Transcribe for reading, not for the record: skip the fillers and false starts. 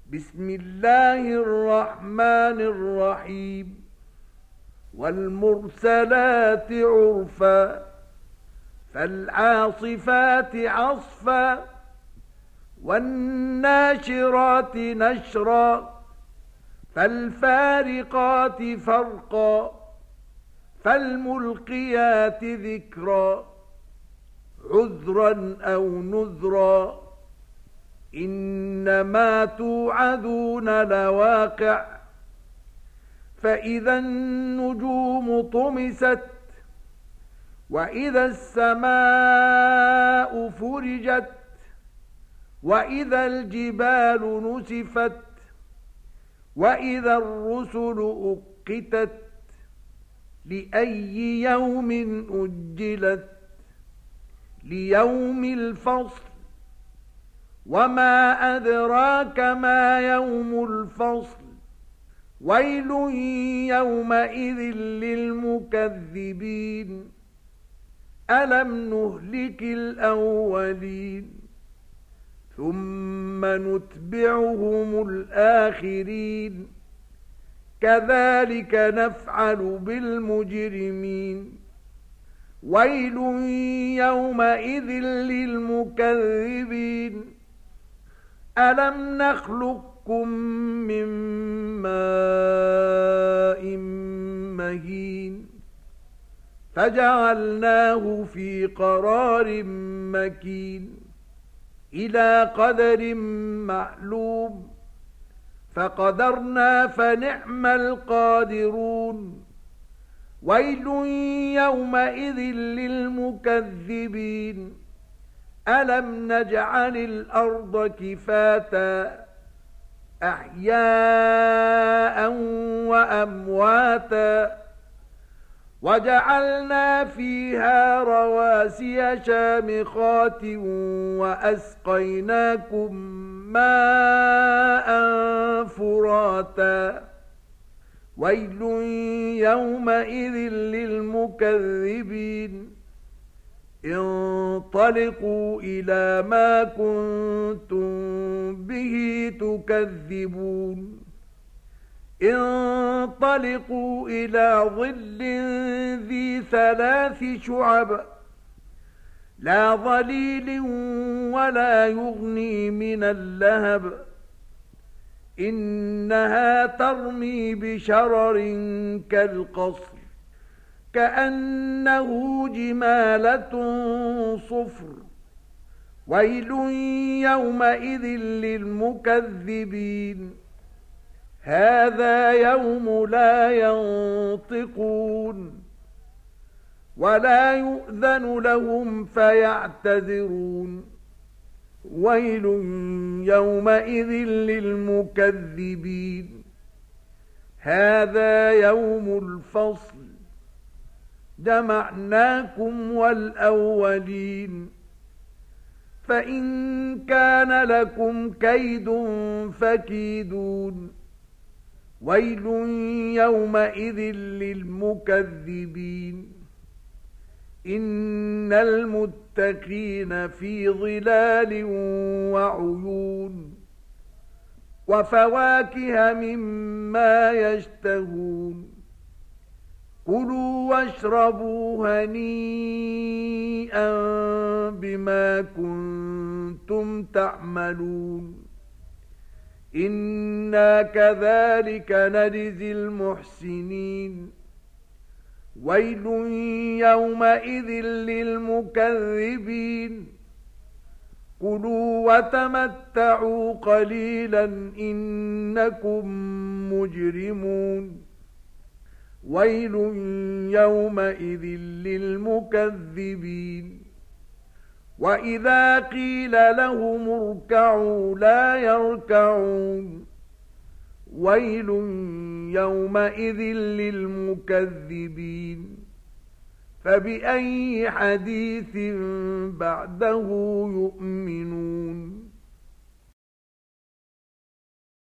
بسم الله الرحمن الرحيم والمرسلات عرفا فالعاصفات عصفا والناشرات نشرا فالفارقات فرقا فالملقيات ذكرا عذرا أو نذرا إنما توعدون لواقع فإذا النجوم طمست وإذا السماء فرجت وإذا الجبال نسفت وإذا الرسل أقتت لأي يوم أجلت ليوم الفصل وما أدراك ما يوم الفصل ويل يومئذ للمكذبين ألم نهلك الأولين ثم نتبعهم الآخرين كذلك نفعل بالمجرمين ويل يومئذ للمكذبين ألم نخلقكم من ماء مهين فجعلناه في قرار مكين إلى قدر معلوم فقدرنا فنعم القادرون ويل يومئذ للمكذبين ألم نجعل الأرض كفاتا أحياء وأمواتا وجعلنا فيها رواسي شامخات وأسقيناكم ماء فراتا ويل يومئذ للمكذبين انطلقوا إلى ما كنتم به تكذبون انطلقوا إلى ظل ذي 3 شعب لا ظليل ولا يغني من اللهب إنها ترمي بشرر كالقصر كأنه جمالة صفر ويل يومئذ للمكذبين هذا يوم لا ينطقون ولا يؤذن لهم فيعتذرون ويل يومئذ للمكذبين هذا يوم الفصل جمعناكم والأولين فإن كان لكم كيد فكيدون ويل يومئذ للمكذبين إن المتقين في ظلال وعيون وفواكه مما يشتهون كلوا واشربوا هنيئا بما كنتم تعملون إنا كذلك نجزي المحسنين ويل يومئذ للمكذبين كلوا وتمتعوا قليلا إنكم مجرمون ويل يومئذ للمكذبين وإذا قيل لهم اركعوا لا يركعون ويل يومئذ للمكذبين فبأي حديث بعده يؤمنون